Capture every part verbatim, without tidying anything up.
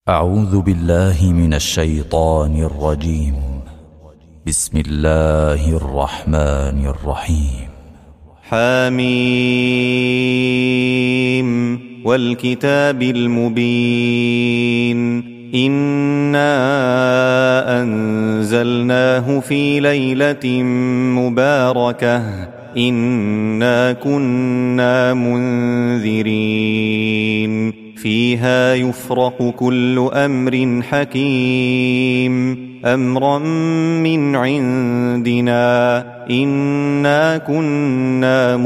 أعوذ بالله من الشيطان الرجيم. بسم الله الرحمن الرحيم. حميم والكتاب المبين إنا أنزلناه في ليلة مباركة إنا كنا منذرين فيها يفرق كل أمر حكيم أمرا من عندنا إنا كنا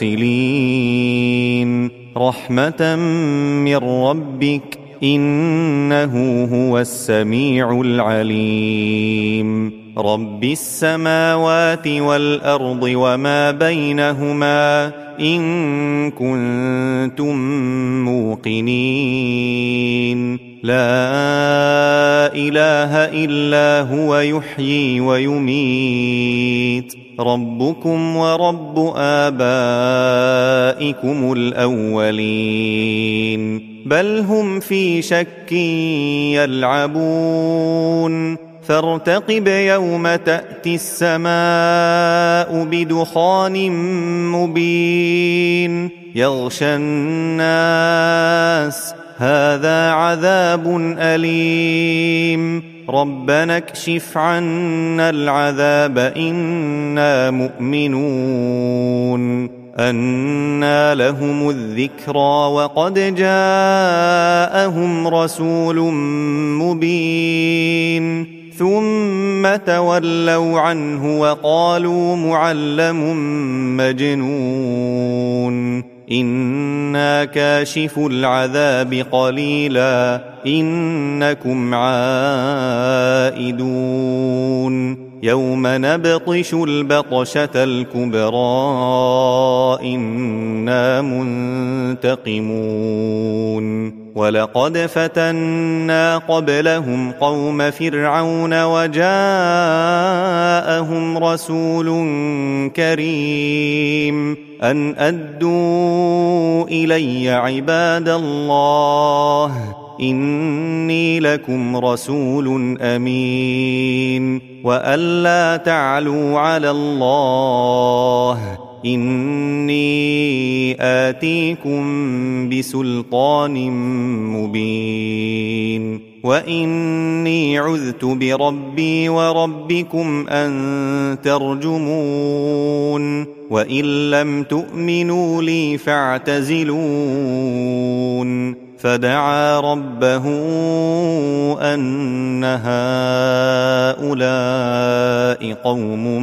مرسلين رحمة من ربك إنه هو السميع العليم رب السماوات والأرض وما بينهما إن كنتم موقنين لا إله إلا هو يحيي ويميت ربكم ورب آبائكم الأولين بل هم في شك يلعبون فارتقب يوم تأتي السماء بدخان مبين يغشى الناس هذا عذاب أليم ربنا اكشف عنا العذاب إنا مؤمنون أنى لهم الذكرى وقد جاءهم رسول مبين ثم تولوا عنه وقالوا معلم مجنون إنا كاشف العذاب قليلا إنكم عائدون يوم نبطش البطشة الكبرى إنا منتقمون ولقد فتنا قبلهم قوم فرعون وجاءهم رسول كريم أن أدوا إلي عباد الله إني لكم رسول أمين وأن لا تعلوا على الله إني آتيكم بسلطان مبين وإني عذت بربي وربكم أن ترجمون وإن لم تؤمنوا لي فاعتزلون فدعا ربه أن هؤلاء قوم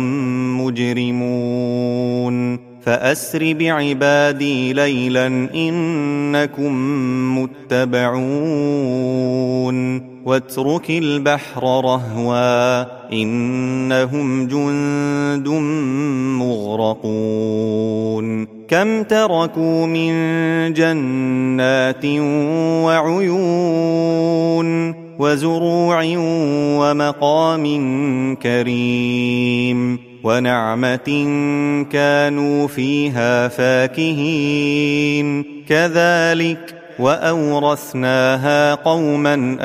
مجرمون فأسر بعبادي ليلا إنكم متبعون واترك البحر رهوا إنهم جند مغرقون كم تركوا من جنات وعيون وزروع ومقام كريم ونعمة كانوا فيها فاكهين كذلك وأورثناها قوما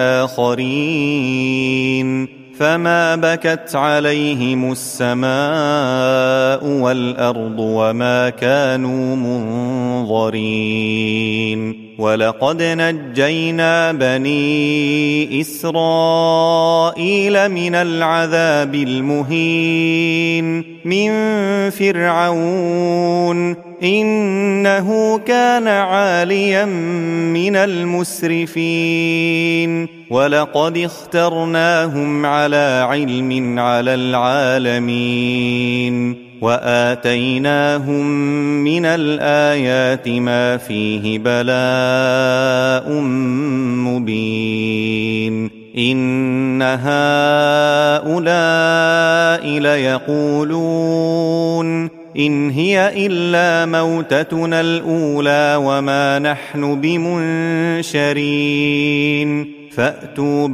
آخرين فما بكت عليهم السماء والأرض وما كانوا منظرين ولقد نجينا بني إسرائيل من العذاب المهين من فرعون إنه كان عاليا من المسرفين ولقد اخترناهم على علم على العالمين وآتيناهم من الآيات ما فيه بلاء مبين إن هؤلاء ليقولون إن هي إلا موتتنا الأولى وما نحن بمنشرين فأتوا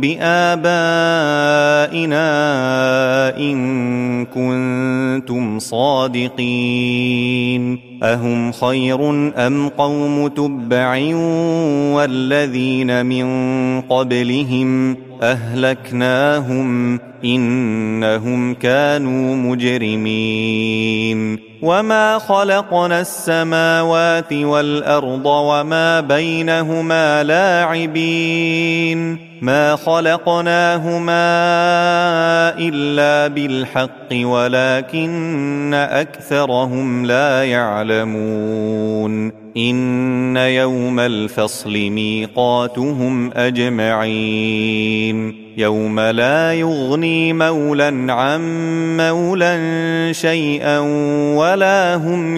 بآبائنا إن كنتم صادقين أهم خير أم قوم تبع والذين من قبلهم أهلكناهم إنهم كانوا مجرمين وما خلقنا السماوات والأرض وما بينهما لاعبين ما خلقناهما إلا بالحق ولكن أكثرهم لا يعلمون إن يوم الفصل ميقاتهم أجمعين يوم لا يغني مولى عن مولى شيئا ولا هم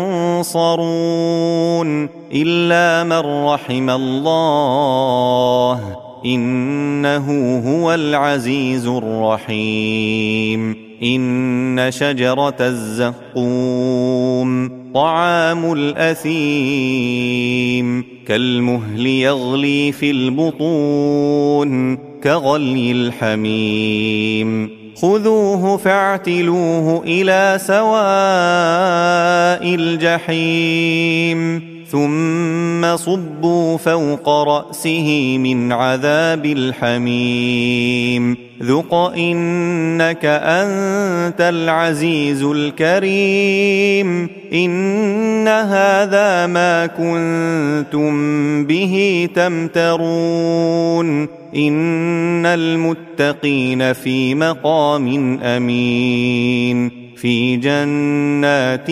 ينصرون إلا من رحم الله إنه هو العزيز الرحيم إن شجرة الزقوم طعام الأثيم كالمهل يغلي في البطون كغلي الحميم خذوه فاعتلوه إلى سواء الجحيم ثم صبوا فوق رأسه من عذاب الحميم ذق إنك أنت العزيز الكريم إن هذا ما كنتم به تمترون إن المتقين في مقام أمين في جنات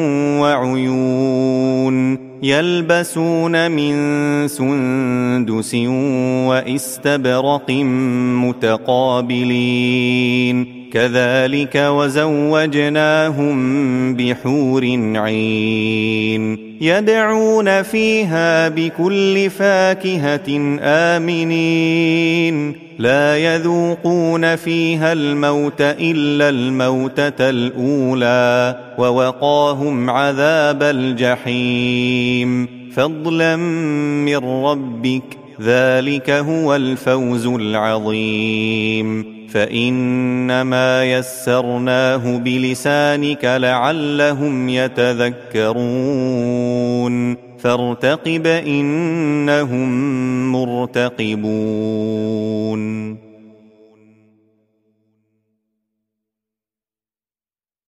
وعيون يلبسون من سندس وإستبرق متقابلين كذلك وزوجناهم بحور عين يدعون فيها بكل فاكهة آمنين لا يذوقون فيها الموت إلا الموتة الأولى ووقاهم عذاب الجحيم فضلا من ربك ذلك هو الفوز العظيم فإنما يسرناه بلسانك لعلهم يتذكرون فارتقب إنهم مرتقبون